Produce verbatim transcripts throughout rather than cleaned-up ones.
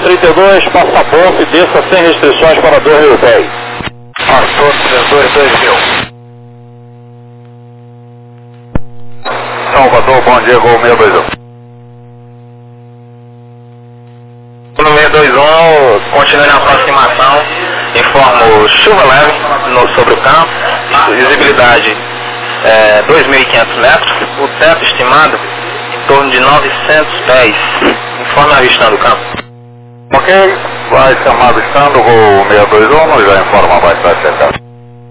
trinta e dois, passa a ponte e desça sem restrições para dois mil pés. Passou trinta e dois, dois mil. Salvador, bom dia, gol seiscentos e vinte e um. No seiscentos e vinte e um, continue na aproximação, informo chuva leve no, sobre o campo, visibilidade é, dois mil e quinhentos metros, o teto estimado em torno de novecentos pés, informe avistando o campo. Ok, vai chamar avistando o gol seiscentos e vinte e um, nós já informa mais para checar.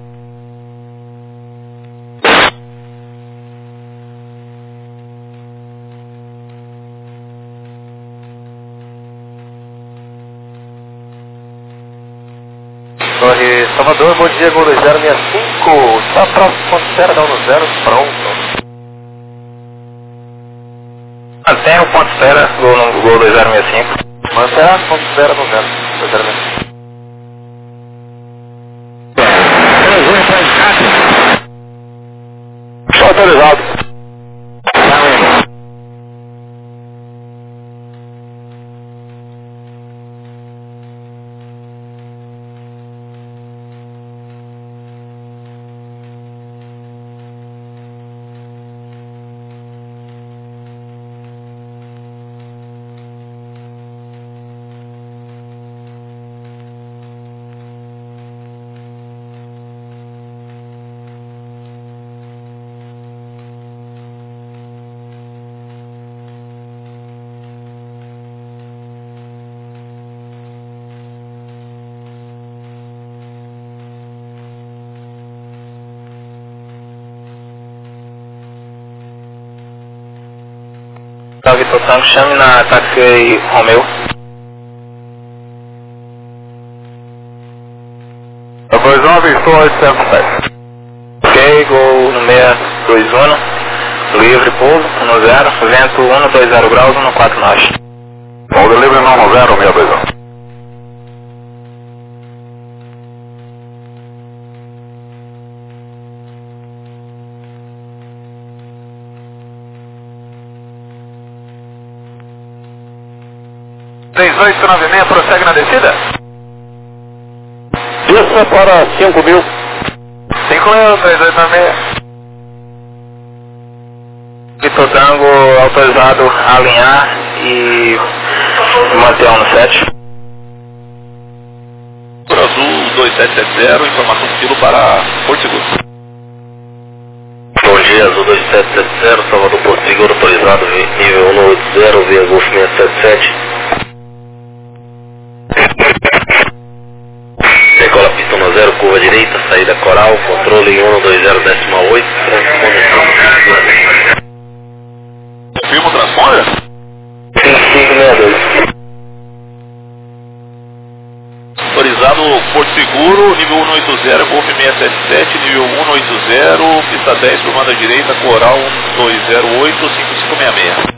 Torre Salvador, bom dia, gol dois zero seis cinco, está próximo, ponto zero, dá no zero, pronto. Mantém o ponto zero, gol, no, gol dois zero seis cinco. Mantém ponto zero no zero, dois zero seis cinco. Estou autorizado. Tá, Vitor Tango, chame na táxi Romeu. dois nove, estou a oitocentos pés. Ok, gol no seiscentos e vinte e um, livre, pouso, no zero, vento cento e vinte graus, cento e quarenta e nove. Gol de livre não zero, seiscentos e vinte e um. três oito nove seis, prossegue na descida? Desça para cinco mil. cinco mil, três oito nove seis. Vitor Tango, autorizado a alinhar e manter um no sete. Por Azul dois sete sete zero, informação do quilo para Porto Seguro. Bom dia, Azul dois sete sete zero, Salvador Porto Seguro, autorizado nível cento e oitenta, via Golf seiscentos e setenta e sete. Decola pista no zero, curva direita, saída coral, controle cento e vinte decimal oito, transponder. Confirma o transponder? cinco cinco seis dois. Autorizado Porto Seguro, nível cento e oitenta, Golf seiscentos e setenta e sete, nível cento e oitenta, pista dez, comanda direita, coral dois zero oito, cinco cinco seis seis.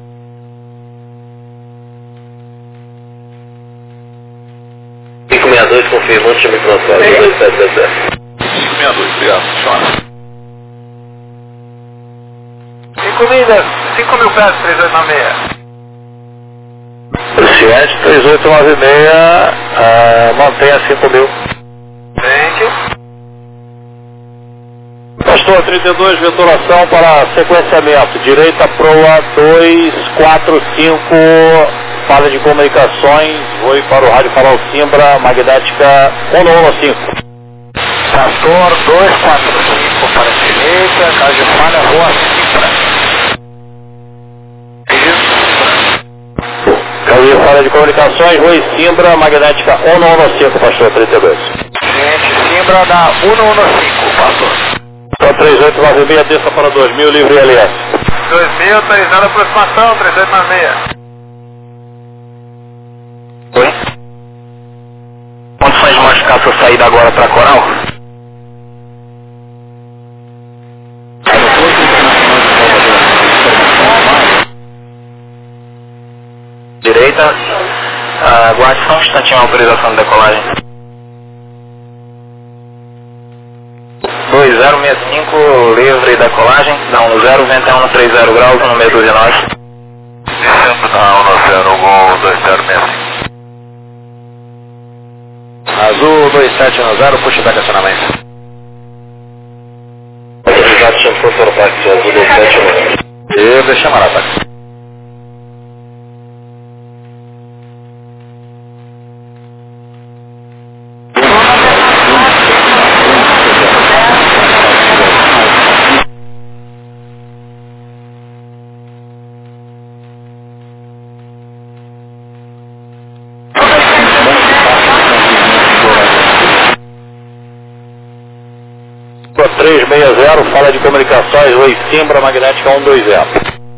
cinco seis dois, confirmando, chame para o dois sete sete zero. cinco seis dois, obrigado, funciona. cinco milhas, cinco mil pés, três oito nove seis. Ciente três oito nove seis, uh, mantenha cinco mil. Thank you. Pastor trinta e dois, venturação para sequenciamento. Direita proa dois quatro cinco, fala de comunicações, voe para o rádio farol Simbra, magnética cento e quinze. Pastor dois quatro cinco para a direita, caso de falha, rua Simbra. Caiu fala de comunicações, voe Simbra, magnética cento e quinze, pastor trinta e dois. Gente, Simbra da cento e quinze, pastor. Então três oito nove seis, desça para dois mil, livre L S. dois mil, autorizada aproximação, três oito nove seis. Oi? Condições de modificar sua saída agora para Coral? Direita, uh, aguarde só um instantinho a autorização de decolagem. dois zero seis cinco, livre decolagem, dá um zero, vento cento e trinta graus, no meio dos nós. Descendo da cento e zero, gol dois zero seis cinco. Azul dois sete um zero, pushback acionamento. Autorizado, chamou para o táxi Azul dois sete um zero. E deixa chamar a táxi. três seis zero, fala de comunicações, Oi Simbra, magnética um dois zero.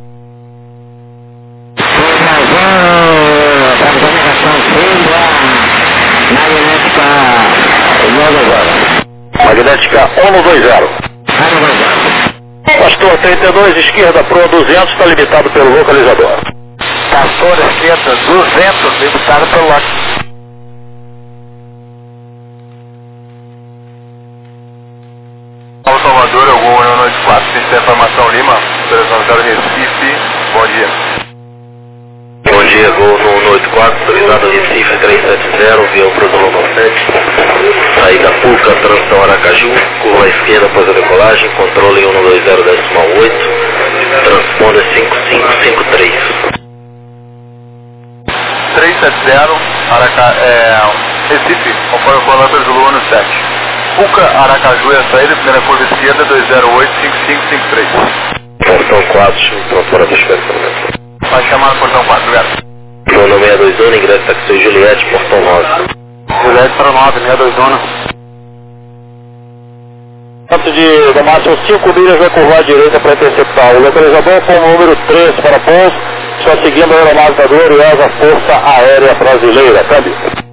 Magnética um dois zero. Pastor trinta e dois, esquerda pro duzentos, está limitado pelo localizador. Pastor esquerda duzentos, limitado pelo localizador. Salvador, algum um oito quatro, Pista Informação Lima, Operação zero Recife, bom dia. Bom dia, Gol no um oito quatro, autorizado Recife três sete zero, avião para o Local sete, saída Puca, transição Aracaju, curva à esquerda após a decolagem, controle um dois zero decimal oito, transponder cinco cinco cinco três. três sete zero, Araca, é, Recife, conforme o Colômbia Zulu um sete. Puca, Aracaju é a saída, primeira curva esquerda, dois zero oito cinco cinco cinco três. Portão quatro, pronto para despertamento. Vai chamar no portão quatro, obrigado. Bruno seis dois um, ingresso taxi Juliette, portão nove. Juliette para nove, seis dois um. Antes de da máxima cinco milhas, vai curvar à direita para interceptar o localizador com o número três para pouso, só seguindo a aeronave da gloriosa Força Aérea Brasileira. Câmbio.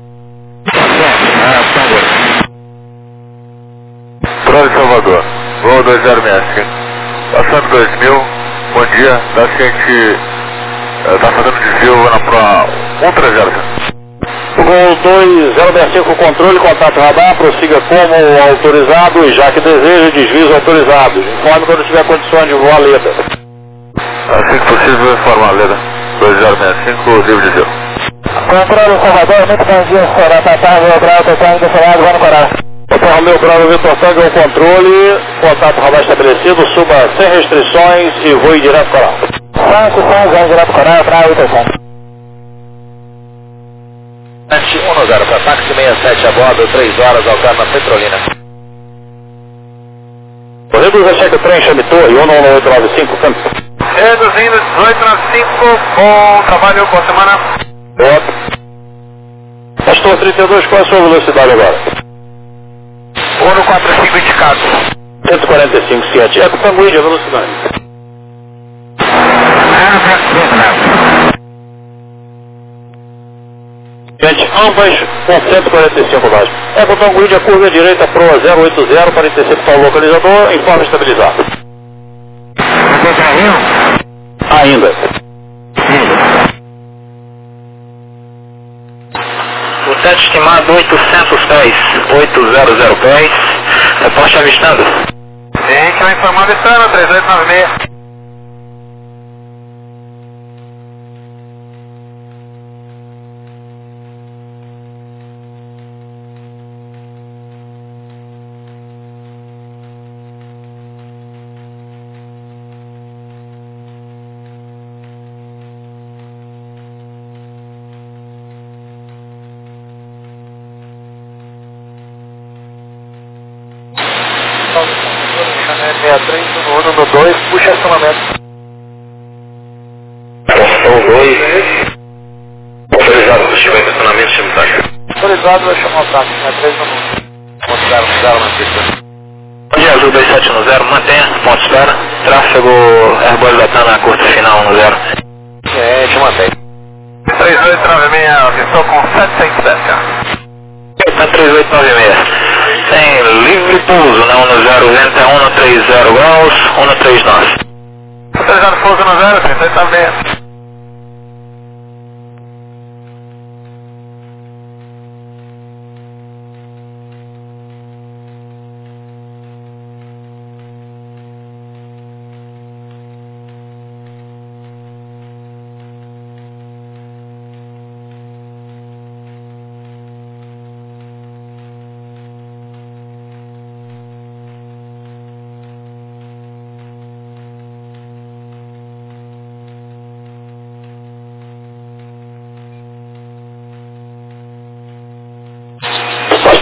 Prova de Salvador, voo dois zero seis cinco, passando dois mil, bom dia, acho que a gente está fazendo desvio na prova um três zero. Gol dois zero seis cinco, controle, contato radar, prossiga como autorizado e já que deseja, desvios autorizados. Informe quando tiver condições de voar Leda. Assim que possível, informar Leda, dois zero seis cinco, livre de voo. Controle Salvador, muito bom dia, senhora Tatá, Rio Grau, Tatá, Indefinado, vamos parar. Hotel Romeu Bravo Vitor Tango é o controle, contato radar estabelecido, suba sem restrições e voe direto Coral. cinco cinco, direto Coral, para Vitor Tango. sete um zero, para táxi sessenta e sete a bordo, três horas, alterna Petrolina. Reduz a cheque trem, chame torre, um um oito nove cinco, câmbio. Reduzindo dezoito nove cinco, bom trabalho, boa semana. Boa. Pastor trinta e dois, qual é a sua velocidade agora? um quatro cinco indicado. cento e quarenta e cinco, sete. É com Tanguíde a velocidade. Gente, ambas com cento e quarenta e cinco baixos. É com Tanguíde a curva direita proa zero oito zero para interceptar o localizador em forma estabilizada. Ainda. O teto estimado oitocentos pés, oitocentos pés, reporte avistando. Tem que vai informar avistando, três oito nove seis. sessenta e três, no um no dois, puxa acionamento. Portão dois, autorizado para estiver em acionamento, chame o táxi. Autorizado, vai chamar o táxi, né? três no um. zero zero na pista. Bom dia, Azul dois sete um zero, mantenha, ponto espera, tráfego Airbus Latana, curta final um zero. Gente, mantém. três oito nove seis, avistou com setecentos pés. três oito nove seis. Tem livre pouso, né? um zero, vento é um três zero graus, um três nove. Autorizado pouso no zero, trinta e oito nove seis.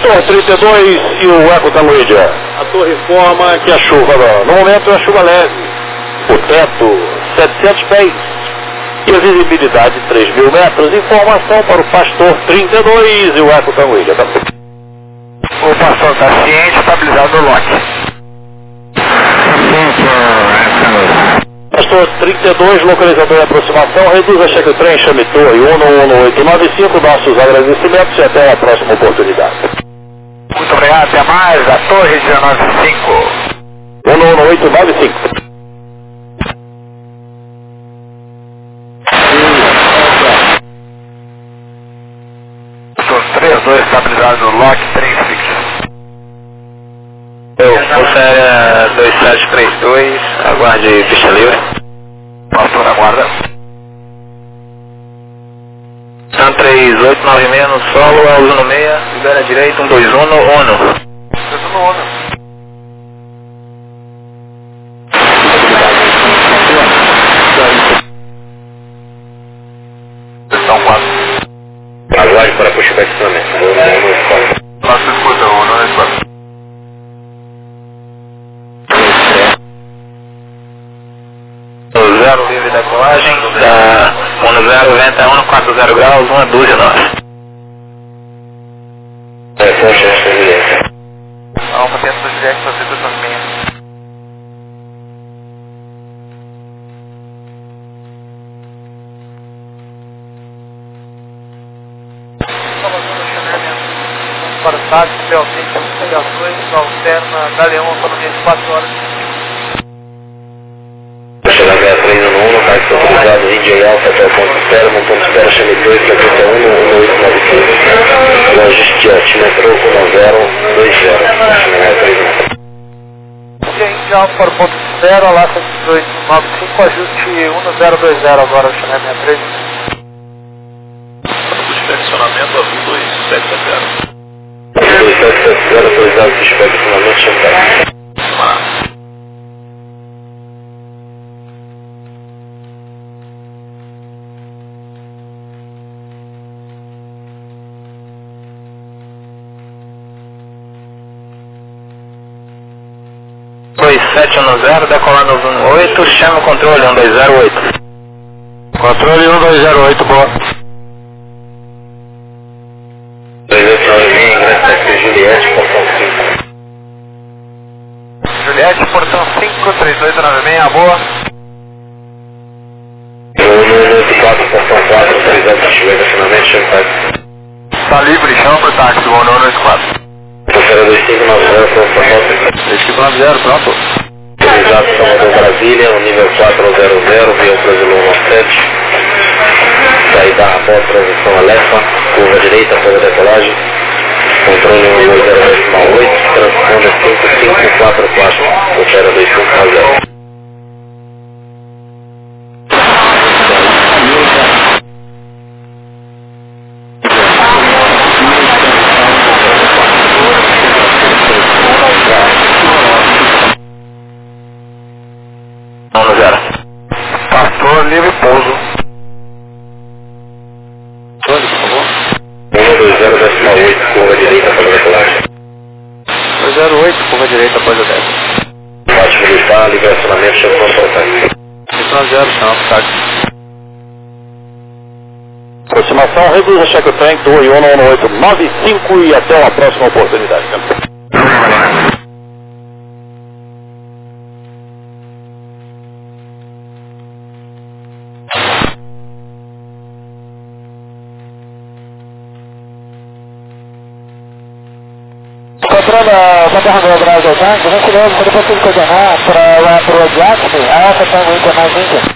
Pastor trinta e dois e o Eco Tango Índia. A torre informa que a chuva, no momento é uma chuva leve. O teto, setecentos pés. E a visibilidade, três mil metros. Informação para o Pastor trinta e dois e o Eco Tango Índia. O Pastor está ciente, estabilizado no lote. Pastor trinta e dois, localizador de aproximação, reduz a cheque trem, chame torre um um oito nove cinco, nossos agradecimentos e até a próxima oportunidade. Muito obrigado, até mais, a torre dezenove cinco. um um oito nove cinco. Pastor trinta e dois, estabilizado no lote, trem fixo. Eu, Pulsária dois sete três dois, aguarde pista livre. Pastor, aguarda. São três oito nove seis no solo, a uso no meia, libera a direita, um dois um no ONU. Tudo no ONU. Estão quatro. Aguarde para puxar estacionamento. Nossa escuta, o ONU é quatro. zero livre decolagem, da um zero, venta um quatro zero graus, uma dúzia nós. É, poxa, essa é Alfa dentro do Juliette, fazer duas nas minhas. Para o táxi, P L C, ligações, alterna, Galeão, autonomia de quatro horas. Chegar sessenta e três no um, táxi autorizado, Índia Alfa até o ponto espera, no ponto espera, chame dois, setenta e um, um oito nove cinco. Logistiote, metrô, um zero dois zero. Chegar três no um. Índia Alfa para o ponto espera, lá cento e dezoito nove cinco, ajuste um zero dois zero agora, Chanel sessenta e três. O dimensionamento azul dois sete sete zero. dois sete sete zero, autorizado, suspect, finalmente, chame. dois sete um zero, decolando um oito, chama o controle um dois zero oito. Controle um dois zero oito, boa. dois oito nove seis, ingresso táxi Juliette, portão cinco. Juliette, portão cinco, três oito nove seis, boa. um oito quatro, portão quatro, três zero, chega finalmente, chame táxi. Está livre, chama para o táxi, um oito quatro. Pulseira dois cinco nove zero, portão dois cinco nove zero, pronto. autorizado, Salvador, Brasília, o nível quatro zero zero, via Brasil um sete. Saída após transição Alefa, curva direita, após a decolagem. Controle um dois zero dois oito, transponder cinco cinco quatro quatro, Pulseira dois cinco nove zero. um zero. Pastor, livre pouso. um dois zero oito, curva direita, após a decolagem. dois zero oito, curva direita, após a dez. Bate militar, livre acionamento, chama para o táxi. dois nove zero, chama para o táxi. Aproximação, reduz a cheque trem, torre um um oito nove cinco e até uma próxima oportunidade. Controle a Terra do Brasil ao tanque, vem curioso, quando você coordenar para lá para o Adiaxi, a Alfa está muito mais Índia.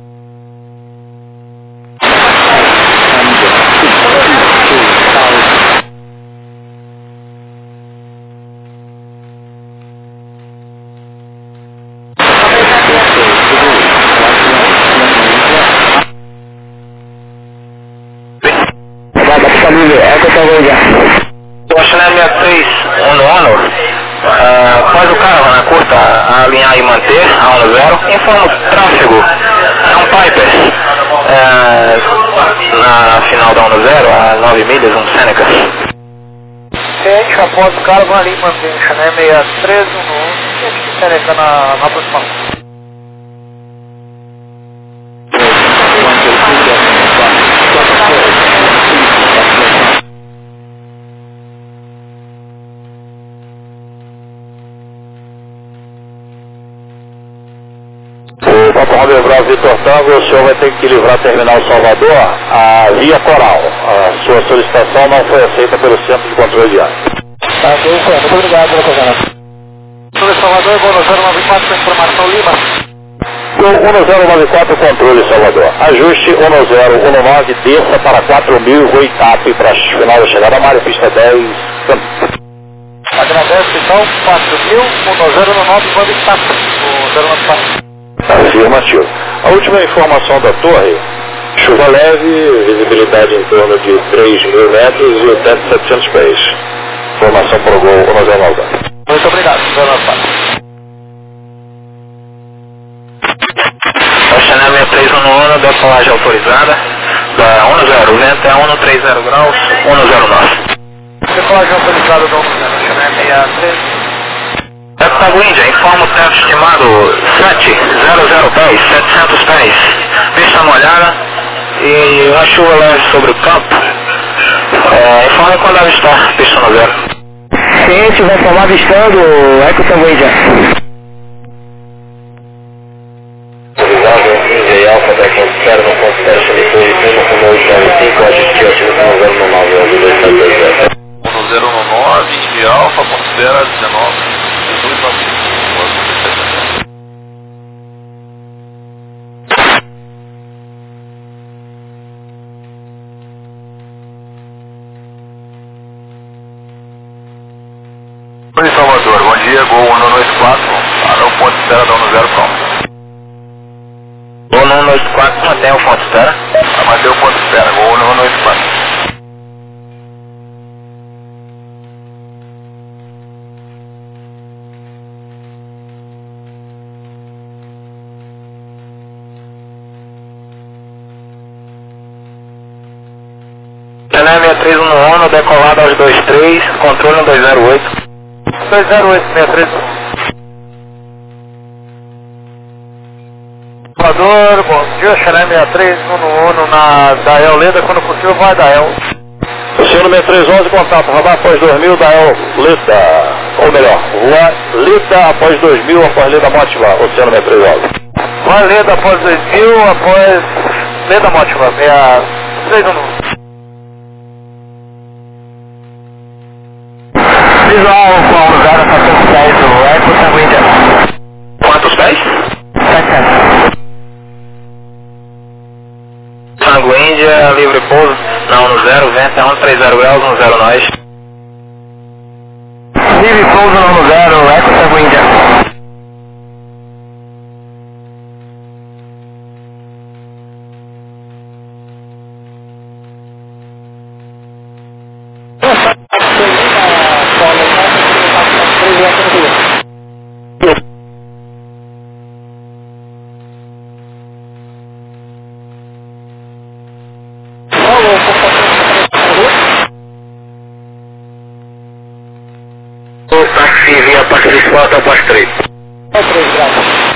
O Chanel sessenta e três, um no ONU, uh, faz o carro na curta a alinhar e manter, a um zero, informa o tráfego, é um Piper, uh, na final da um zero, a nove milhas, um Seneca. Sente Puxa após o cara, vai ali, mantém o Chanel seis três um um, e a gente interessa na, na aproximação. O Papo Romeo Bravo Vitor Tango, o senhor vai ter que livrar Terminal Salvador a via Coral. A sua solicitação não foi aceita pelo Centro de Controle de Ar. Tá, ok, muito obrigado pela coordenação. Sobre Salvador, vou no zero nove quatro, informação Lima. um zero nove quatro, controle Salvador. Ajuste um zero um nove, desça para quatro mil, Goitap, para final da chegada, Mário, pista dez, Campos. Agradeço então, quatro mil, um zero um nove, quando está? O zero nove quatro. Afirmativo. A última informação da torre, chuva leve, visibilidade em torno de três mil metros e o teto de setecentos pés. Informação para o gol um zero nove. Muito obrigado, zero nove quatro. Chanel seis três um um, decolagem autorizada, da um zero, vento é um trinta graus, um zero nove. Decolagem autorizada do Chanel seis três. Índia, informa o tempo estimado sete zero zero pés, setecentos pés, pista molhada e uma chuva leve sobre o campo. É, informe quando avistar, pista no zero. Ciente, vai falar avistando Eco Tango Índia. Autorizado, Índia e Alfa, da ponto zero, no ponto teste, depois de um com oito nove cinco, aditivo ativo um zero nove, um dois sete dois zero. um zero nove, Índia Alfa, ponto zero, dezenove. Oi, Salvador, bom dia, Gol um dois quatro, para o ponto espera da um zero pronto. Gol um dois quatro, mantém o ponto espera. Ah, mantém o ponto espera, Gol um dois quatro. Chanel seis três um um, decolado aos dois três, controle um dois zero oito. dois zero oito, seis três um. Salvador, bom dia, Chanel seis três um um na Dael Leda, quando possível vai Dael. Oceano seis três um, contato, radar após dois mil, Dael Leda, ou melhor, Rua Leda após dois mil, após Leda Mótiva, Oceano seis três um. Vai Leda após dois mil, após Leda Mótiva, seis três um. Visual com o zero quatorze dez do Eco Tango Índia. Quantos pés? setecentos. Tango Índia, livre pouso, na um zero, vento é um trinta graus, um zero nós. Livre pouso na um zero, Eco Tango Índia. O táxi via Parque de Escola até o posto três. É três graus.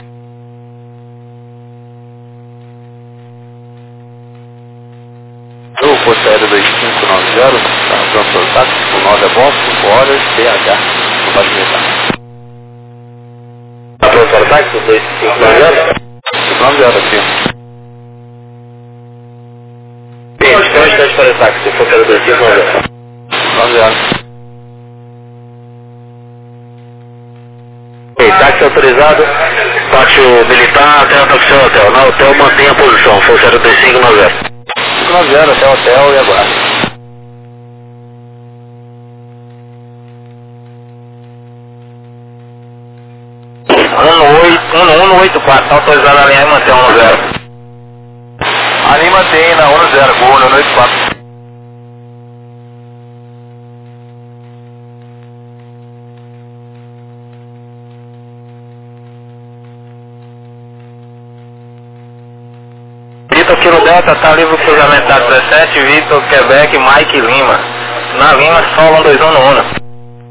O posto aéreo dois cinco nove zero, está pronto para o táxi, com nove a bordo, cinco horas, B H, no baixo militar. Está pronto para o táxi, dois cinco nove zero? cinco nove zero aqui. Sim, então está para o táxi, se for para dois cinco nove zero. nove zero. Táxi autorizado, pátio militar até o seu hotel. No hotel mantém a posição, foi zero dois cinco nove zero. cinco nove zero até o hotel e agora. um um oito quatro, está autorizado a alinhar e manter um zero. Ali mantém na um zero, Gol um dois quatro. Vitor Kilo Delta, está livre cruzamento da dezessete, Vitor, Quebec, Mike Lima. Na Lima, Sol um dois um no Uno.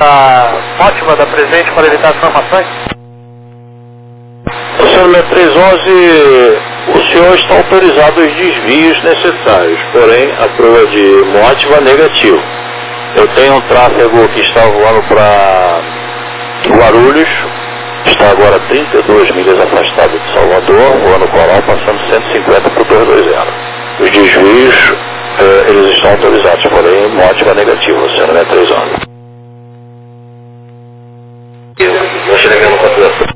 A ótima da presente para evitar transformações? Senhor três onze, o senhor está autorizado os desvios necessários, porém a prova de Mótiva negativo. Eu tenho um tráfego que está voando para Guarulhos, está agora trinta e duas milhas afastado de Salvador, voando Coral, passando cento e cinquenta por duzentos e vinte. Os desvios, eh, eles estão autorizados, porém Mótiva negativo, senhor três onze. Vou chegar no quatro.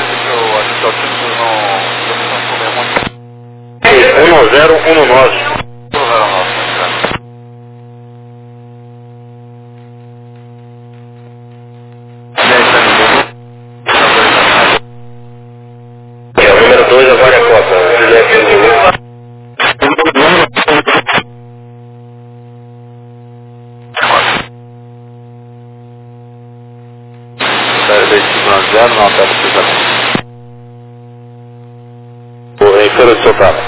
um zero um nove. É o número dois, agora é a Copa. zero, não pega precisamente. Em Feira de Santana.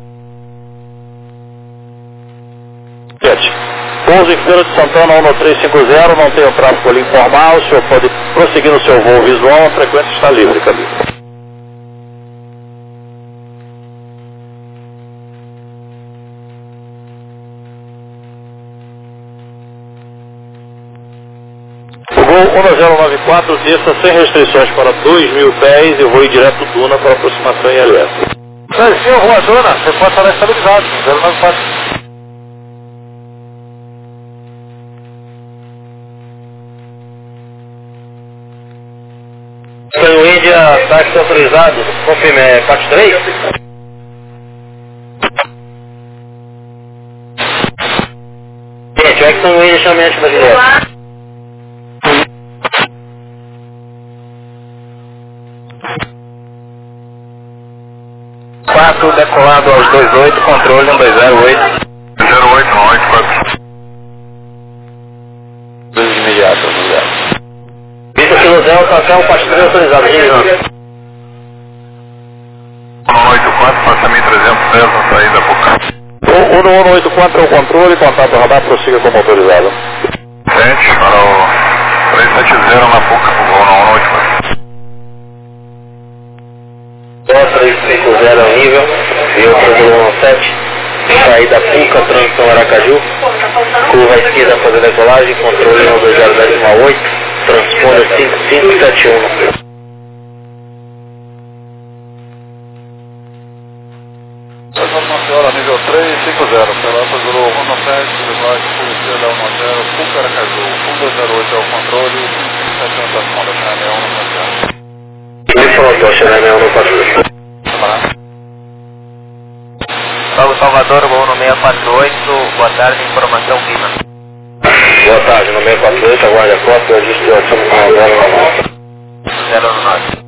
sete. Pouso em Feira de Santana, um três cinco zero, não tem o tráfego ali informal, o senhor pode prosseguir no seu voo visual, a frequência está livre, caminho. O voo um zero nove quatro desça sem restrições para dois mil pés e voe direto Duna para aproximação em L S. Senhor Rua Duna, você pode estar estabilizado, zero nove quatro. Senhor Índia, táxi autorizado, confirme, é quatro três? Gente, o Exxon Índia chama antes da Juliette. quatro decolado aos dois oito, controle um dois zero oito. zero oito, não, oito quatro. dois de imediato, zero. Vitor Kilo Zé, papel quatro três autorizado, gente. um oito quatro, passa mil trezentos pés na saída por O um um oito quatro é o controle, contato radar, prossiga como autorizado. sete para o três sete zero na Puca, o voo um oito quatro. três cinco zero ao nível, via o sete, saída Puca, transição Aracaju, curva à esquerda fazer decolagem, controle um dois zero decimal oito, transponder cinco cinco sete um. Uma senhora nível três cinco zero, Pelota Zulu um sete, decolagem curva esquerda um zero, Puca Aracaju, um dois zero oito é o controle, cinco cinco sete um transponder Chanel um no zero. Ele falou, Chanel no quatro. Salve Salvador, voo no seis quatro oito, boa tarde, informação Lima. Boa tarde, no seis quatro oito, aguarde a cópia, ajuste a ação com a zero nove. zero nove.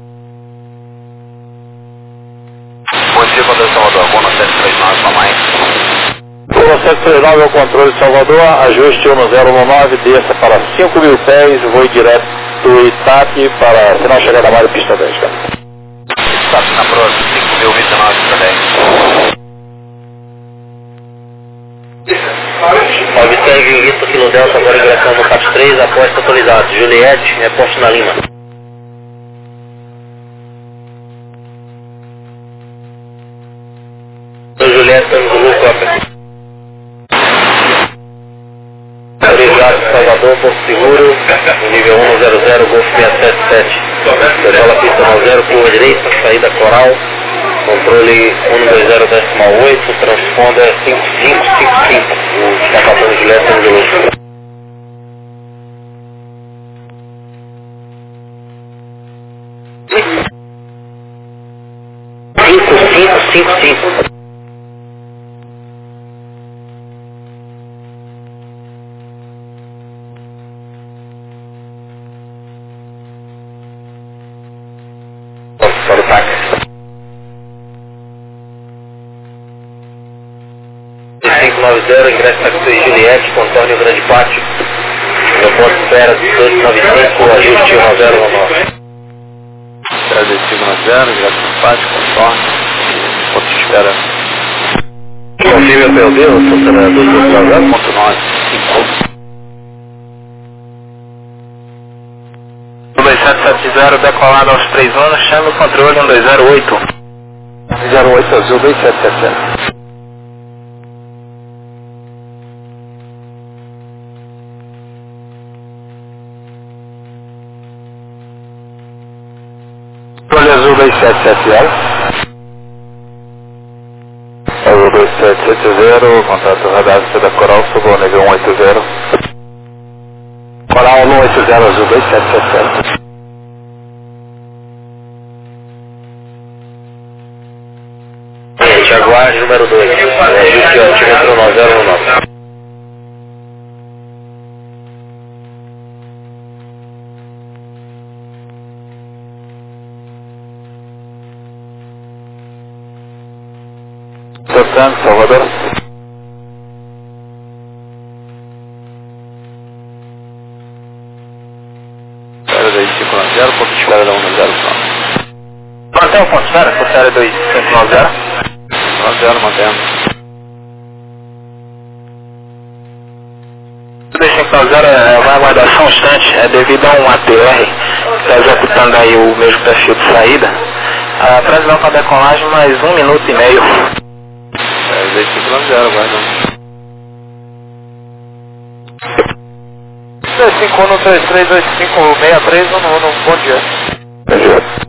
Bom dia, Controle Salvador, voo no sete três nove, para mais. Voo sete três nove é o controle de Salvador, ajuste um zero um nove, desça para cinco mil pés, voe direto Itati para final chegada na área pista dez, cara. Itati na proa, cinco mil vinte e nove, para dez. Observe Vitor Kilo Delta, agora ingressando no quatro três, aposta autorizado. Juliette, reposte na Lima. Juliette, estamos no cópia. Autorizado Salvador, Porto Seguro, no nível um zero zero, Golf seis sete sete. Decola pista no zero, curva direita, saída Coral. Controle um dois zero decimal oito, transponder cinco cinco cinco cinco. O escapamento Juliette estamos de luz. cinco cinco cinco cinco. Para o táxi. cinco nove zero, ingresso táxi Juliette, contorno Grande Pátio. No ponto de espera dois nove cinco, ajuste um zero um nove. cinco nove zero, ingresso no pátio, contorno, ponto de espera. Confirme o P O D, o funcionário do zero ponto nove cinco. sete zero, decolado aos três anos, chame o controle um dois zero oito. zero oito Azul dois sete sete zero. Controle Azul dois sete sete zero. Azul dois sete sete zero, contato radar da Coral, subiu ao nível um oito zero. Coral um oito zero, Azul dois sete sete zero. Jaguar número dois, é, altímetro nove zero um nove. Portanto, Salvador. Espera dois cinco nove zero, ponto de espera da um zero. Mantém o ponto de espera, por série dois cinco nove zero. nove zero, mantendo. dois cinco nove zero é, vai aguardar só um instante, é devido a um A T R que está executando aí o mesmo perfil de saída. A previsão para decolagem mais um minuto e meio. É, dois cinco nove zero, aguardando. dois cinco um três três dois cinco seis três um um, bom dia. Bom dia.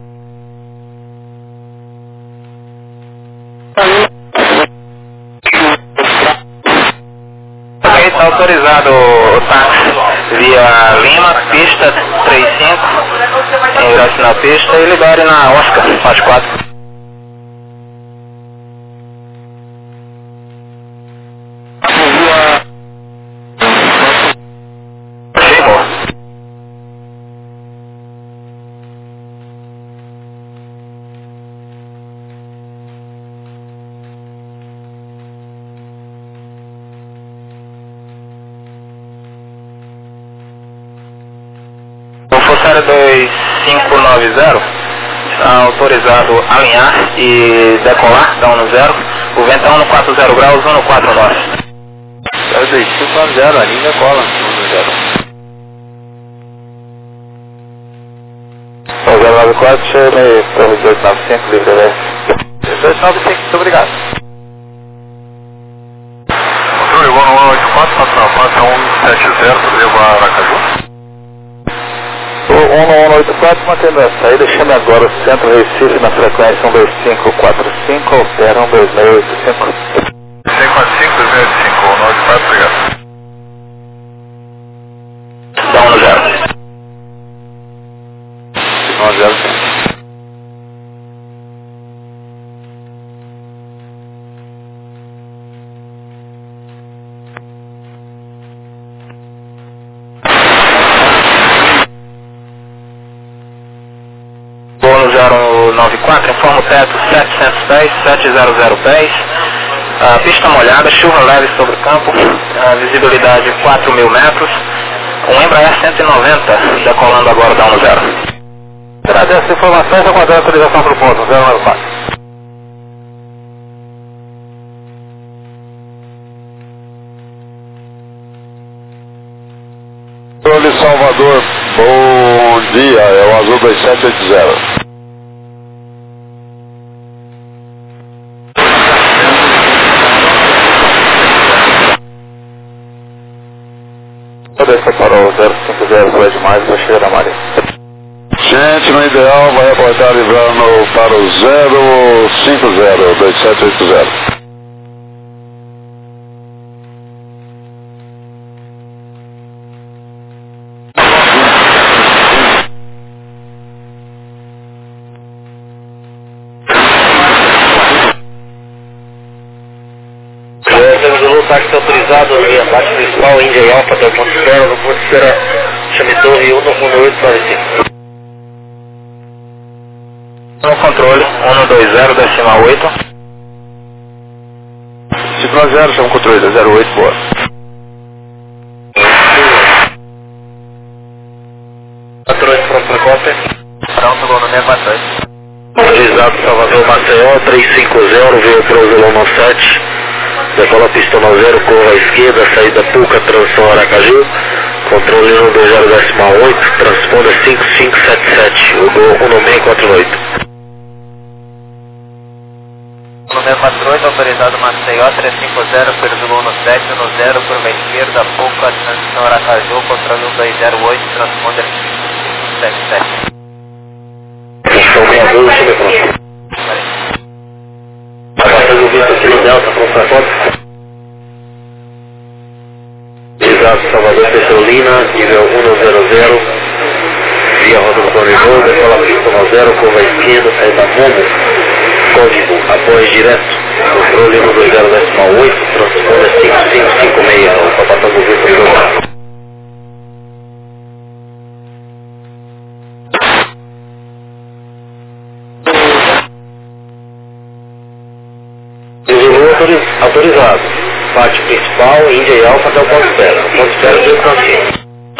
Ok, está autorizado o táxi via Lima, pista trinta e cinco, ingresse na pista e libere na Oscar, faixa quatro. Série dois cinco nove zero, está autorizado alinhar e decolar da um zero, o vento é um quatro zero graus, um quatro nove. Série dois cinco nove zero, alinha e decola, um zero. zero nove quatro, chame para o dois nove cinco, livre leste. dois nove cinco, muito obrigado. Controle Iguana um oito quatro, passa a faixa um sete zero, levar Aracaju. um um oito quatro, mantendo a saída, chame agora o Centro Recife na frequência um dois cinco quatro cinco, altera um dois seis oito cinco. cinco quatro cinco, dois seis oito cinco, um oito quatro, obrigado. Dá um zero. um zero cinco. zero nove quatro, informa o teto setecentos pés, setecentos pés, a pista molhada, chuva leve sobre o campo, a visibilidade quatro mil metros, um Embraer cento e noventa, decolando agora da um zero. Agradeço as informações, aguardando a autorização para o ponto zero nove quatro. Controle Salvador, bom dia, é o Azul dois sete oito zero. Desça para o zero cinco zero, foi demais, vou chegar na Maria. Gente, no ideal vai aportar livrando para o zero cinco zero, dois sete oito zero. Táxi autorizado via baixa principal, Índia e Alfa, até o ponto de espera, no ponto de espera, chame torre um oito nove cinco. No controle, um dois zero, decimal oito. cinco nove zero, chama o controle, zero oito, boa. Patrões pronto para cópia. Pronto, vou no meio bastante. Autorizado Salvador Maceió, trezentos e cinquenta, veio para o Zelão sete. Decola pista nove zero, curva à esquerda, saída Puca, transição Aracaju, Controle um dois zero decimal oito, transponda cinco cinco sete sete, o do um seis quatro oito. um seis quatro oito, autorizado Maceió trezentos e cinquenta, pelo um sete um zero, curva esquerda, pouca, transição Aracaju, controle um dois zero oito, transponder cinco sete sete. Função seis dois, deixa eu ver pronto. Abaixo do visto aqui no Delta, pronto para foto. Exato, Salvador, Petrolina, nível um zero zero, via rota do Plano Voo, decola pista zero, curva esquerda, saída Momo, código, apoio direto, controle um dois zero decimal oito, transponder cinco cinco cinco seis, o sapatão do visto do Delta. Autorizado. Parte principal, Índia e Alfa até o ponto espera. O ponto espera é dois cantinhos.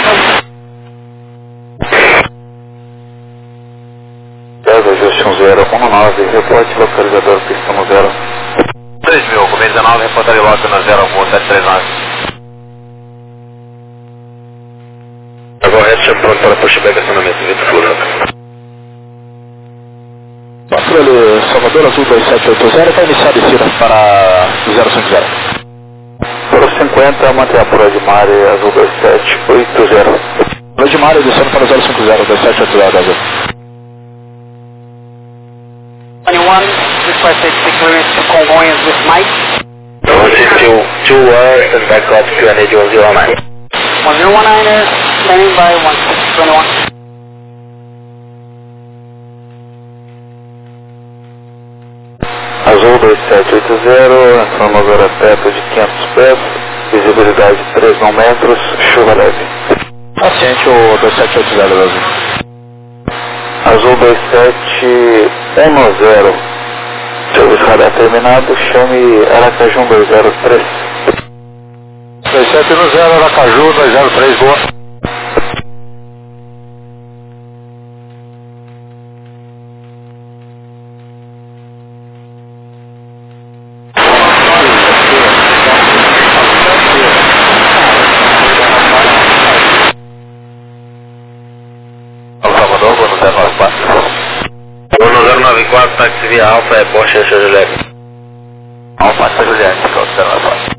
dez, Justin zero um nove, reporte localizador pistão zero. três mil, com dezenove, reportaria loca na zero um sete três nove. Agora resta pronto para pushback acionamento, Vitor Florida. Controle Salvador Azul dois sete oito zero, para iniciar a descida para zero cinco zero. Por cinquenta, mantém a proa de Mare Azul dois sete oito zero. Proa de Mare descendo para zero cinco zero, dois sete oito zero, Azul. twenty-one, requested clearance to Congonhas with Mike. Proceed to two words and back up Q N A one zero nine. one zero one niner, standing by one six two one. Azul dois sete oito zero, entrando agora perto de quinhentos pés, visibilidade três não metros, chuva leve. Paciente o dois sete oito zero, Azul. Azul dois sete um zero, serviço radar terminado, chame Aracaju dois zero três. dois sete um zero, Aracaju dois zero três, boa. um zero nove quatro, táxi via Alfa, é Porsche Juliette. Alfa Juliette, calção.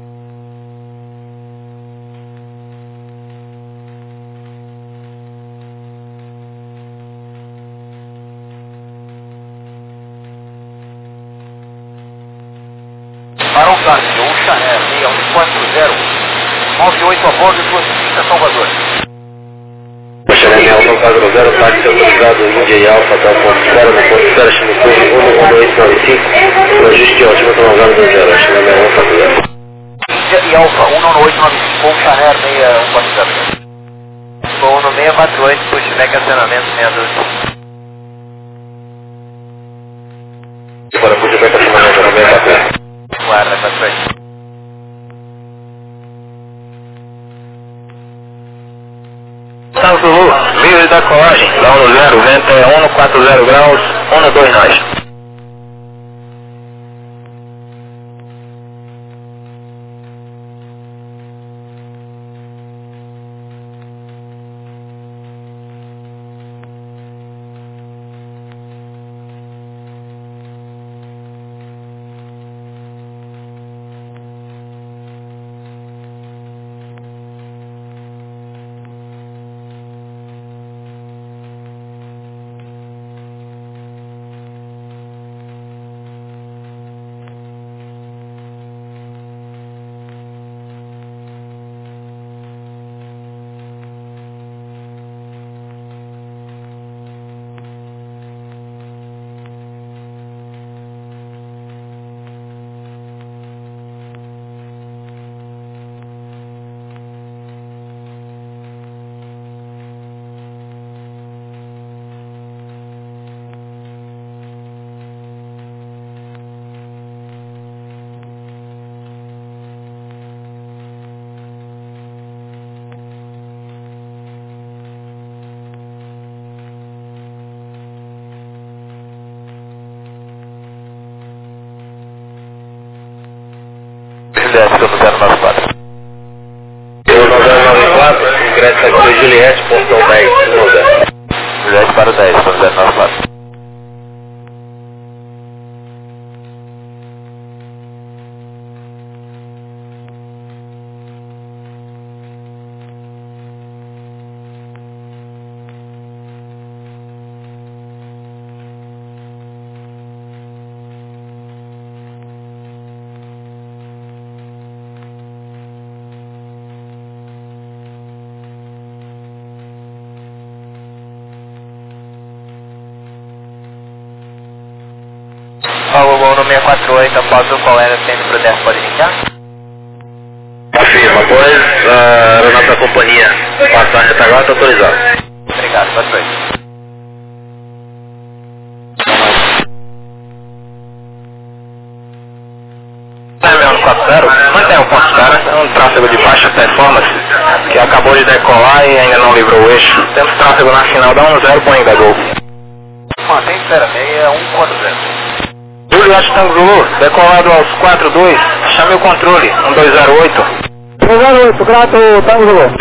Para o Garcia, um Chanel seis um quatro zero, nove oito a bordo, duas pistas Salvador. Chanel um quatro zero, táxi autorizado Índia e Alfa até o ponto de espera, no ponto de espera, Chimicuzi um um oito nove cinco, logística ótima, São Gonçalo dois zero, Chanel um quatro zero. Índia e Alfa, um um oito nove cinco, um Chanel seis um quatro zero. Vou no seis quatro oito, pushback acionamento seis dois. Agora pushback acionamento no seis quatro oito. Guarda, quatro oito. Santos Zulu, livre da colagem, dá um zero, vento é um quatro zero graus, um dois nós. zero nove quatro. Foi Juliette, portão dez, zero. Juliette para o dez, para o zero nove quatro. Paulo Gol no seis quatro oito, após o colega tendo para o dez, pode iniciar? Afirma, após a aeronave da companhia passar a retaguarda, está autorizado. Obrigado, quatro oito. quatro zero, mantém o ponto zero, é um tráfego de baixa performance que acabou de decolar e ainda não livrou o eixo. Temos tráfego na final da um zero, Boeing Gol. Mantém espera meia, um ponto zero. Juliette Tango Zulu, decolado aos quatro dois, chame o controle, um dois zero oito. um dois zero oito, grato Tango Zulu.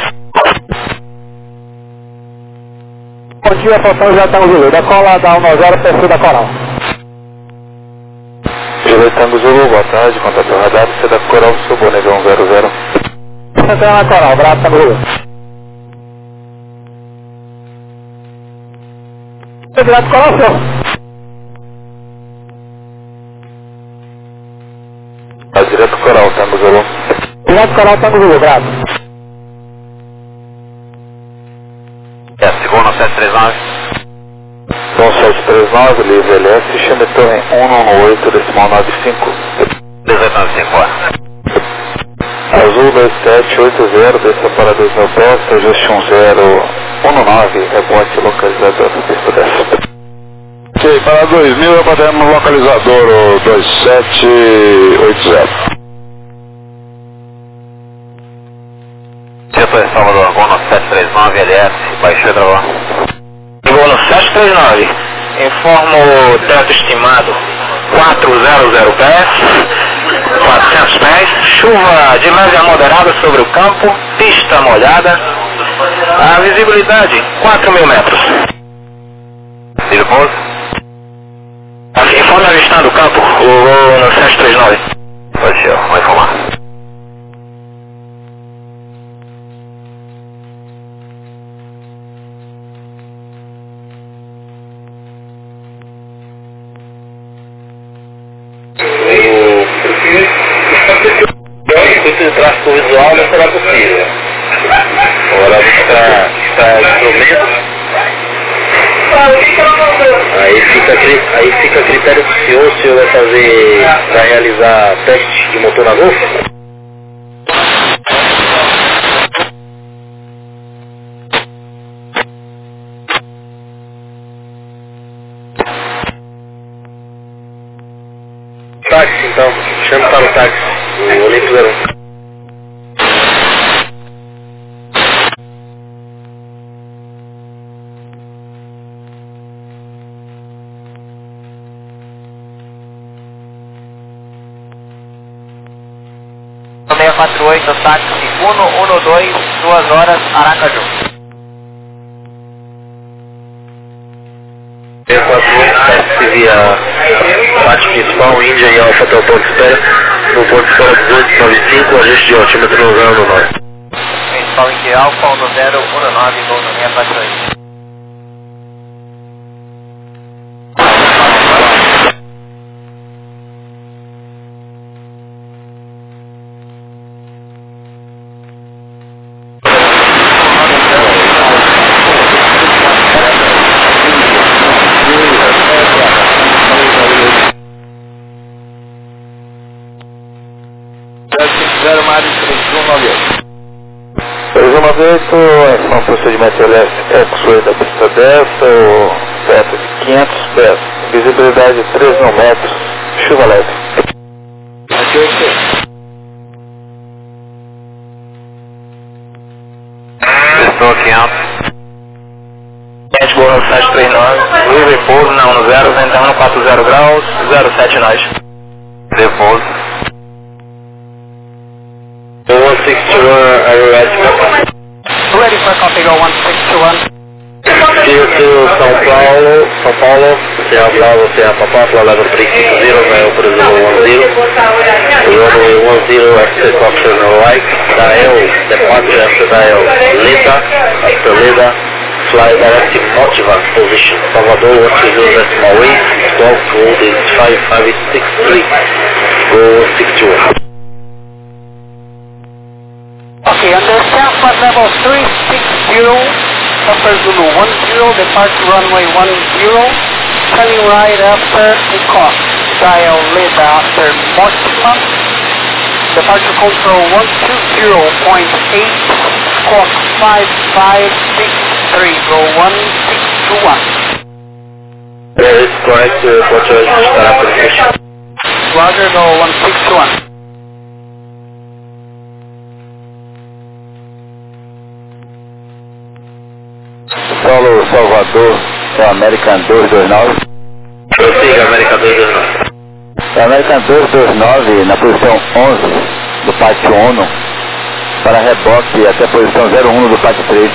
Bom dia, Falcão, já Tango Zulu, decolado a um zero, perfil da Coral. Juliette Tango Zulu, boa tarde, contato o radar, você da Coral, subiu nível um zero zero. Você tem na Coral, grato Tango Zulu. Grato Coral, senhor. Ah, direto Coral, Tango Zulu. Direto Coral, Tango Zulu, grato. É, segundo sete três nove. Bom, sete três nove, livre L S, chame torre um um oito, decimal nove cinco. dezoito nove cinco. Azul dois sete oito zero, desça para dois mil pés, ajuste um zero um nove, rebote localizador, pista dez. Ok, para dois mil eu podemos localizador o dois sete oito zero. Setor Salvador, Gol no sete três nove, L S, baixou Hidrolão. Gol no sete três nove, informo o teto estimado quatrocentos pés, quatrocentos pés, chuva de leve a moderada sobre o campo, pista molhada, a visibilidade quatro mil metros. Livre pouso. Informe avistando o campo, o voo no sete três nove. Pode ser, vou informar. O circuito de tráfego visual não será possível. O horário está, está instrumento. Aí fica, aí fica a critério do senhor, se o senhor vai fazer, vai realizar teste de motor na Golf? Táxi então, chame para o táxi, o Olímpio zero um. seis quatro oito, táxi um um dois, duas horas, Aracaju. seis quatro oito, táxi via parte principal, Índia e Alfa até o ponto de espera, no ponto de espera dezoito noventa e cinco, ajuste de altímetro no zero nove. Principal Índia Alfa, um zero um nove, Gol no seis quatro oito. três um nove oito, é um procedimento L S X-Way da pista dez, o teto de quinhentos pés, visibilidade três mil metros, chuva leve. Estou quinhentos. Sete Gol no sete três nove, livre pouso na um zero, ventando no quatro zero graus, zero sete nós. Repouso. one sixty-one, are you ready? Ready for copy, go one six two one. Houston, São Paulo, São Paulo, Sierra Bravo, Sierra Papa, Flight level three six zero, Mail for zero one zero. Runway one zero, exit option right, dial, departure after dial, Lida, after Lida, fly direct Motiva, position, Salvador, one two zero decimal eight, twelve, hold is five five six three, go six two one. Okay, understand flight level three six zero, Upper Zulu one zero, departure runway one zero, turning right after takeoff, dial Lida after Motiva, departure control one two zero point eight, squawk five five six three, go one six two one. Yeah, it's correct, uh, what's your start application? Roger, go one six two one. Paulo, Salvador, é o American dois dois nove. Prossiga, American dois dois nove. É o American dois dois nove na posição onze do pátio um, para reboque até a posição zero um do pátio três.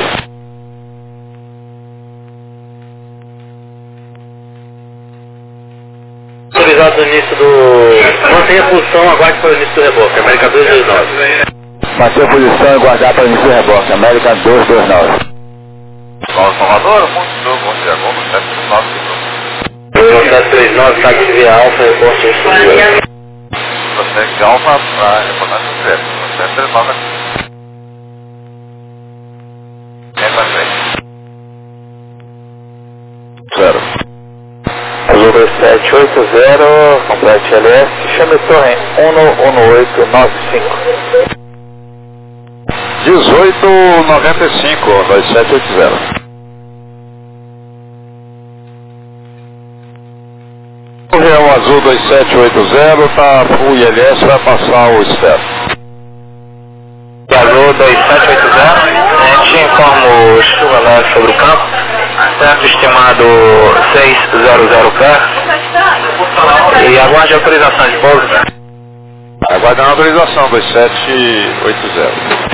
Autorizado no início do... Mantenha a posição, aguarde para o início do reboque, American dois dois nove. Manter a posição e guardar para o início do reboque, American dois dois nove. Paulo Salvador, muito bom dia, Gol no sete três nove. Gol sete três nove, táxi via Alfa, reporte em Você que Alfa para reportar no sete três nove. É para frente. Zero. Azul dois sete oito zero, complete L S, chame torre um um oito nove cinco. dezoito noventa e cinco, dois sete oito zero. O Real Azul dois sete oito zero, tá full I L S, vai passar o Step. Azul dois sete oito zero, a gente informa o chuva leve sobre o campo, tempo estimado seiscentos pés, e aguarde a autorização de pouso. Aguardando a autorização dois sete oito zero.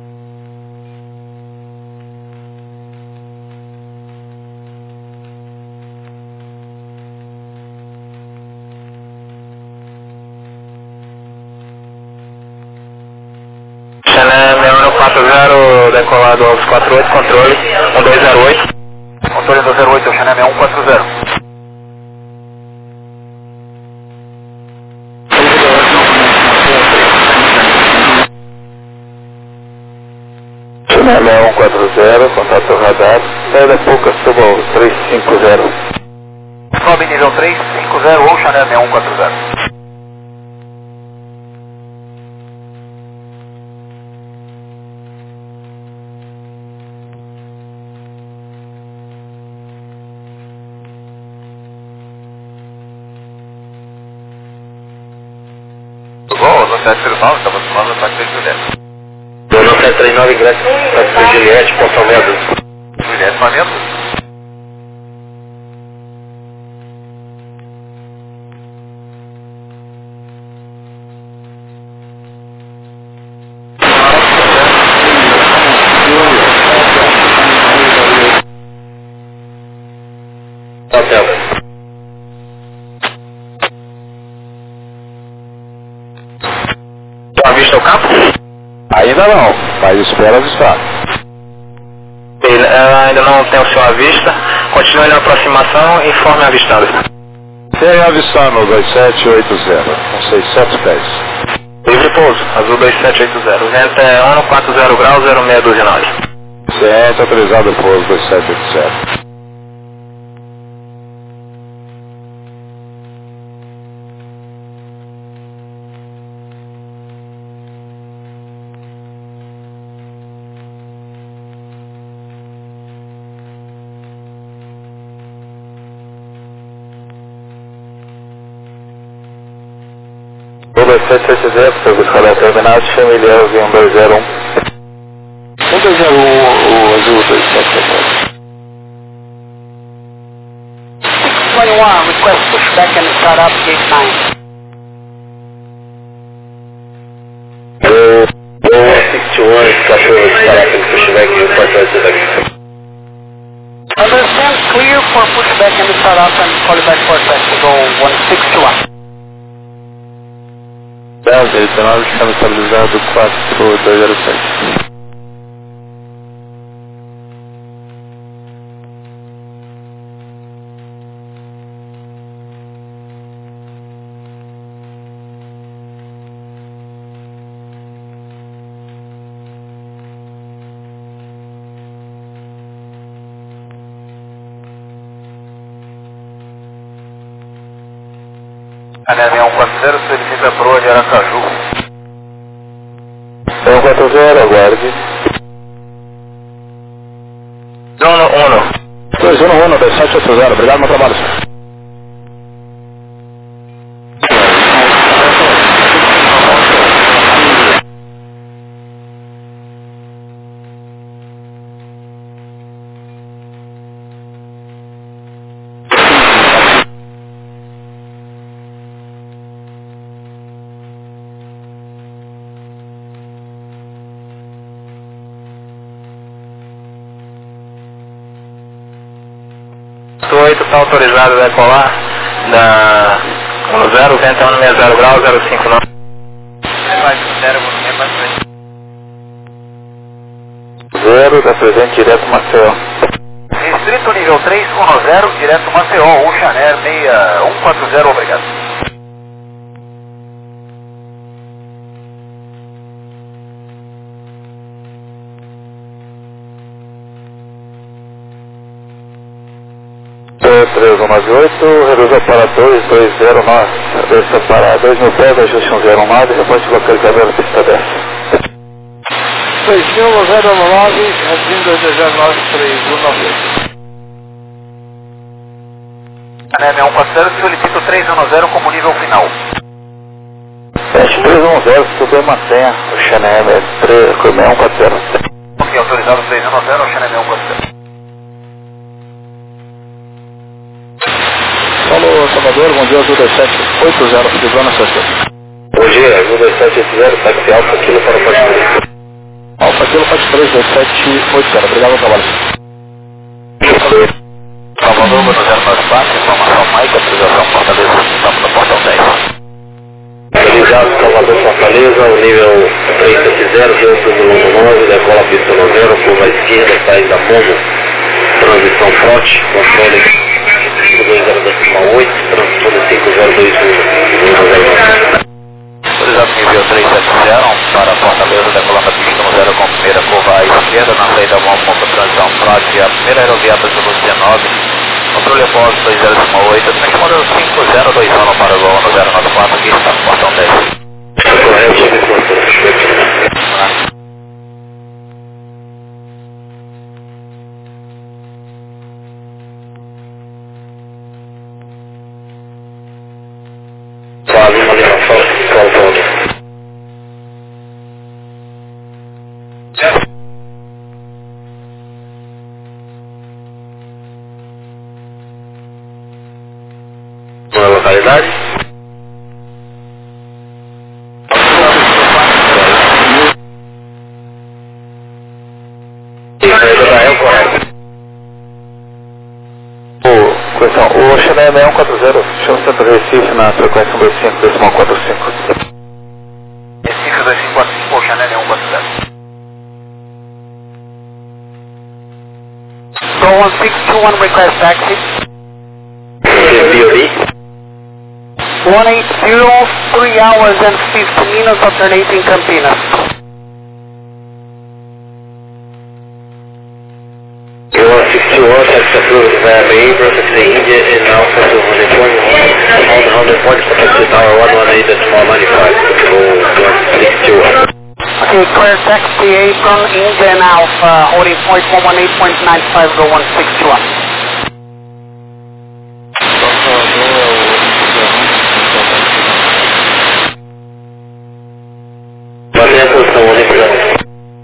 Chané sessenta e quatro, decolado aos quarenta e oito, controle um dois zero oito. Controle dois zero oito, Chané sessenta e um quatro zero. Chané sessenta e um quatro zero, contato radar, saída pouca suba ao três cinco zero. Sobe nível três cinco zero ou Chané sessenta e um quatro zero. Gol no sete três nove, estava tomando o táxi de Juliette. Gol no sete três nove, ingresso, táxi de Juliette, Pontal Medo. Juliette Mamento. Hotel. Já visto o campo? Ainda não, mas espera avistar. Ele, ela ainda não tem o seu à vista. Continue na aproximação e informe avistado. Tem avistando dois sete oito zero, com seiscentos pés. Livre pouso, azul dois sete oito zero. Vento é um quatro zero graus, zero seis doze nove. Ciência autorizado pouso dois sete oito zero. dois sete oito zero, serviço radar terminado, chame L S um dois zero um. um dois zero um, o azul dois sete oito zero. six twenty-one, request pushback and start up gate nine. O sessenta e um, cachorro, start up and pushback, call you back for taxi, go one six two one. dez, dezenove, câmbio estabilizado, quatro dois zero sete. A N M um quatro zero, solicita a proa de Aracaju. um quatro zero, aguarde. Zona um. dois um um, dois sete oito zero, obrigado, meu trabalho, senhor. oito está autorizado a decolar da um zero, vento um seis zero graus, zero cinco nove. zero, da presente direto Maceió. Distrito nível três um zero, direto Maceió, Oceanair seis um quatro zero, obrigado. três um nove oito, reduza para dois dois zero nove, desça para dois mil pés, ajuste um zero nove, reporte localizador da pista dez. dois mil zero nove, reduzindo dois dois zero nove, três um nove oito. A N M um quatro zero, solicito três um zero como nível final. Teste três um zero, se tudo bem, mantenha o Xanem seis um quatro zero. Ok, autorizado três um zero, Xanem um quatro zero. Alô, Salvador, bom dia, Azul dois sete oito zero, Fidona Sessão. Bom dia, Azul dois sete oito zero, táxi Alfa Kilo para o Forte três. Alfa Kilo Forte três, dois sete oito zero, obrigado, meu trabalho. Salvador, Buenos Aires, mais baixo, informação Maica, autorização Fortaleza, estamos no portão dez. Autorizado Salvador Fortaleza, o nível três sete zero, Rio Sul nove, decola a pista no zero, curva esquerda, saída da Momo, transição Frote, controle dois zero oito, transpone cinco zero dois um. Autorizado nível três sete zero, para Fortaleza, decolando a pista no zero com a primeira curva à esquerda, na saída da ponta transição Frote, a primeira aeroviária do dezenove, controle após dois zero oito, transmodelo cinco zero dois um para o voo no zero nove quatro, aqui está no portão dez. Correto, quase uma ligação com o todo. Uma localidade? Questão, o Xanem seis um quatro zero, chama o centro de Recife na frequência dois cinco decimal quatro cinco. Recife dois cinco quatro cinco, Oceanair um quatro zero. Go one six two one, request taxi. B O D? one eight zero, three hours and fifty minutes alternating Campinas. one sixty-one, taxi approved via Bahia, to the India and Alpha to one twenty-one, on one twenty for taxi tower one one eight decimal ninety-five, control one sixty-one. Okay, clear taxi apron, India and Alpha, holding point one one eight point nine five, go one six two one. Mantenha a posição, obrigado.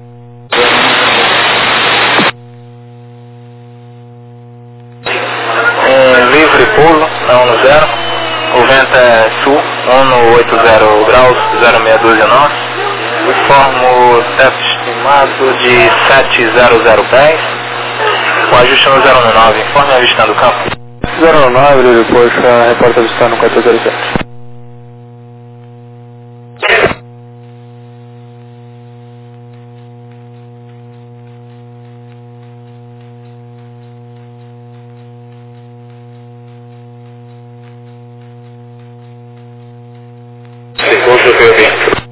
Livre pouso, na um zero, o vento é sul, um oito zero graus, zero seis doze nós, informo débito estimado de sete zero zero pés, o ajuste no zero nove, informe a vista do campo. zero nove, Lily Porsche, repórter está no quatro zero sete. Encontro Fiorito.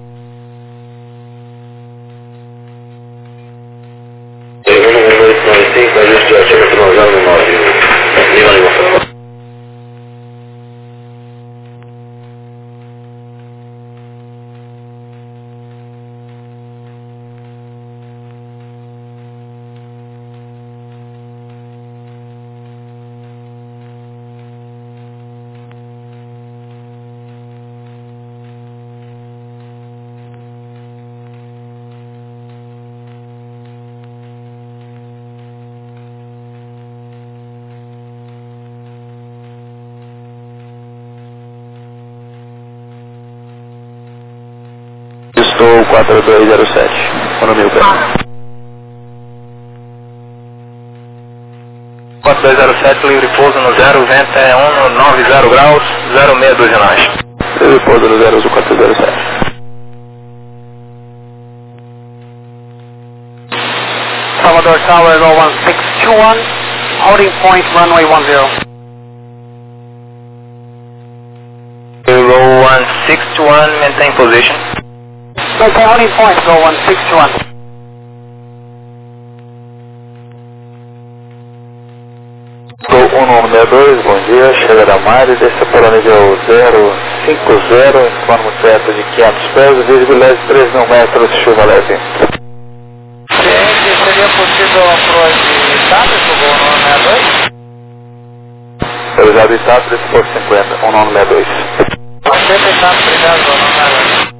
Segundo um dois nove cinco, ajuste de altímetro zero nove, nível animação. Estou quatro dois zero sete, no meu pé. quatro dois zero sete, livre pouso no zero, vento é um nove zero graus, zero seis dois nós. Livre pouso no zero quatro zero sete. Salvador Tower, row one six two one, holding point, runway one zero. Row one six two one, maintain position. Okay, holding point, row one six two one. Gol um nove seis dois, bom dia, chega da Mari, desça para o nível zero cinco zero, informo teto de quinhentos pés, visibilidade três mil metros, chuva leve. Gente, seria possível aproveitar esse gol no um seis dois? Realizado Itato, desça por cinquenta, um nove seis dois. Ok, Itato, obrigado, no um seis dois.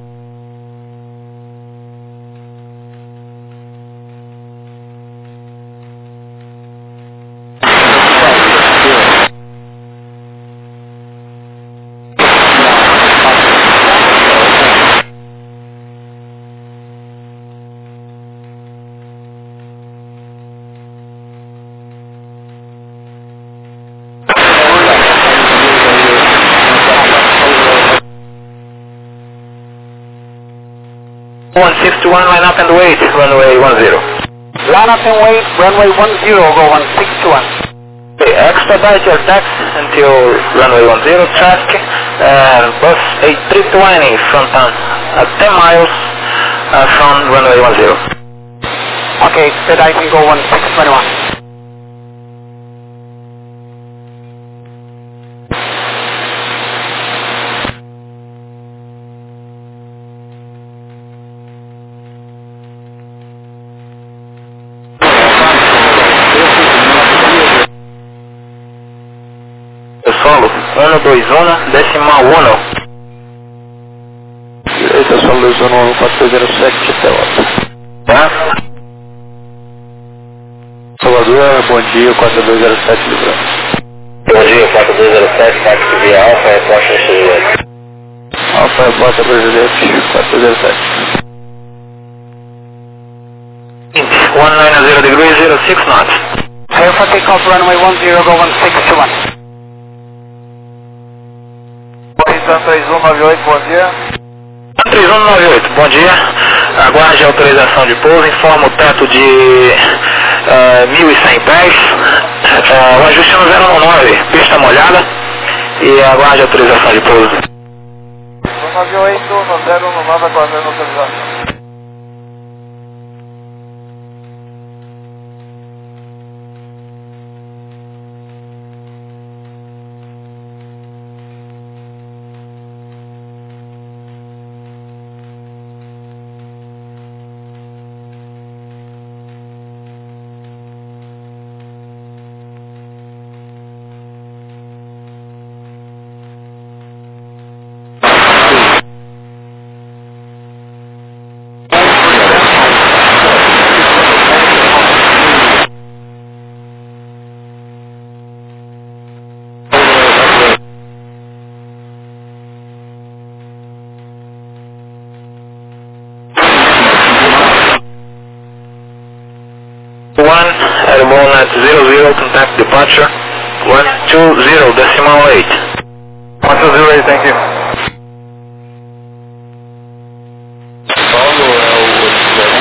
one six two one, line up and wait, runway one zero. Line up and wait, runway one zero, go one six two one. Okay, expedite your taxi until runway one zero, traffic, uh, bus A three twenty from town, uh, ten miles uh, from runway one zero. Okay, expediting, go one six two one. Solo, um dois um, decimal um. Direita, solo dois um quatro zero sete, até lá. Tá? Salvador, bom dia, quatro dois zero sete, livrando. Bom dia, quatro dois zero sete, táxi via Alfa, repórter no Juliette. Alfa, repórter para Juliette, quatro zero sete. one nine zero degrees, zero six knots. Alpha takeoff, runway one zero, go one six two one. três um nove oito, bom dia. três um nove oito, bom dia. Aguarde a autorização de pouso, informa o teto de uh, mil e cem pés. Uh, o ajuste no zero nove, pista molhada. E aguarde a autorização de pouso. um nove oito, no zero um nove, aguardando a autorização. one, airborne at zero zero, contact departure. one two zero, decimal eight. one two zero eight, thank you. Paulo é o zero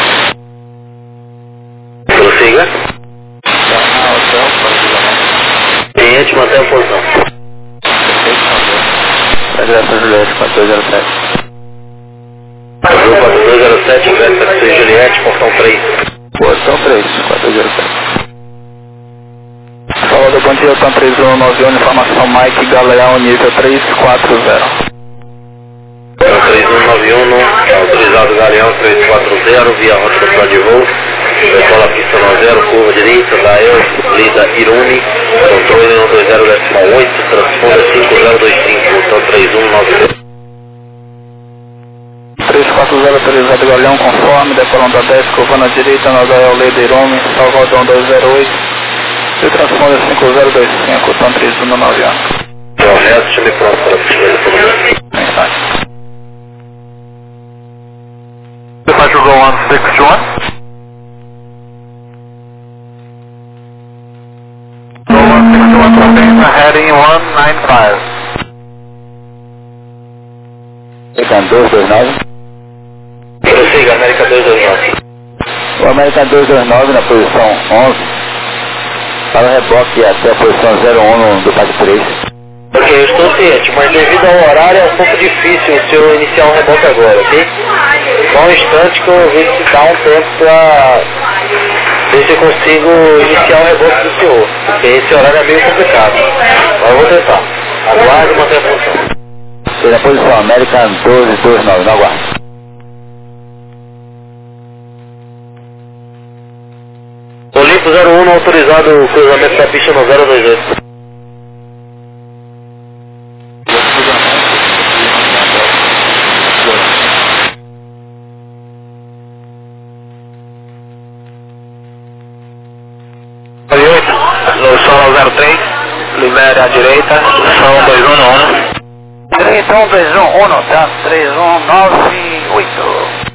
um. Prossiga. Tá na hotel, para o Cliente, mantém a posição. Federação Juliette quatro dois zero sete. Azul quatro dois zero sete, Inversa Juliette, portão três. Portão três, quatro dois zero sete. Salvador, bom dia, Otan três um nove um, informação Mike Galeão, nível três quatro zero. três um nove um, no autorizado Galeão três quatro zero, via rota do plano de voo. Decola pista nove zero, curva direita, Dael, Lida Irune, controle um dois zero decimal oito, transponder cinco zero dois cinco, então três um nove zero. três quatro zero, autorizado Galeão, conforme, decolando a dez, curva na direita, na Dael, Lida Irune, Salvador dois zero oito. E transponder cinco zero dois cinco, Otan três um nove um. Correto, deixa eu pronto para a primeira. Mensagem. Departure Go one six one. Go one six one, dropping, heading one nine five. American dois dois nove. Prossiga, América dois dois nove. O American dois dois nove na posição onze. Para o reboque até a posição zero um do P A C três. Ok, eu estou ciente, mas devido ao horário é um pouco difícil se eu iniciar um reboque agora, ok? Só um instante que eu vou ver se dá um tempo para ver se eu consigo iniciar o reboque do senhor, porque esse horário é meio complicado. Mas eu vou tentar. Aguarde e manter a função. Na posição American doze dois nove, não aguarde. Olimpo zero um, autorizado o cruzamento da pista no zero dois oito. Solo zero três, libere à direita, são dois um um. Direita um dois um um, tá? três um nove oito.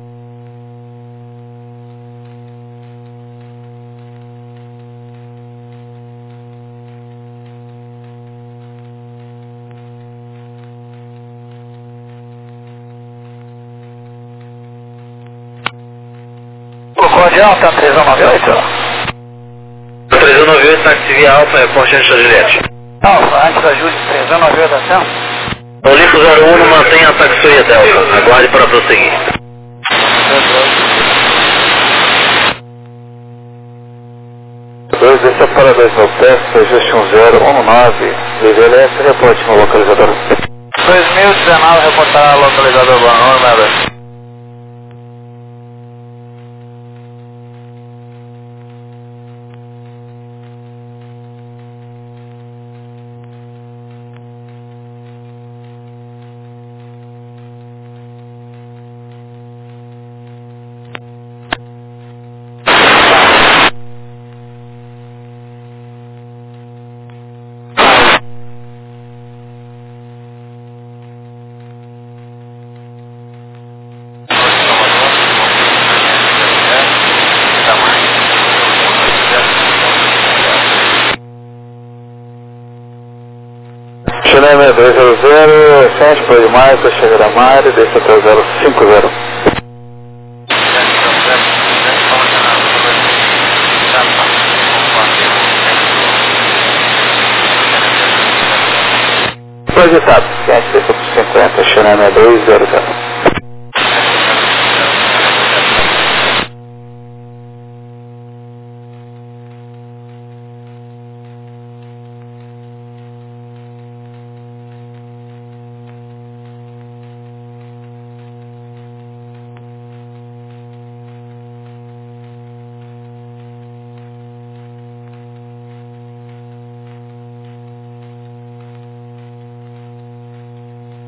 Concorde Alta três um nove oito. três um nove oito, táxi via Alfa, reporte antes da Juliette. Alfa, antes da Júlia, três um nove oito, ação. Olimpo zero um, mantenha a taxoia Delta, aguarde para prosseguir. dois, desça para dois no teste, ajuste um zero um nove, V V L S, reporte no localizador. dois mil e dezenove, reportar localizador Banor, nada. Chileme dois zero zero, sete para o Marco, chega da Mari, desce até o zero cinco zero. Projetado, quente, desce para cinquenta, Chileme dois zero zero.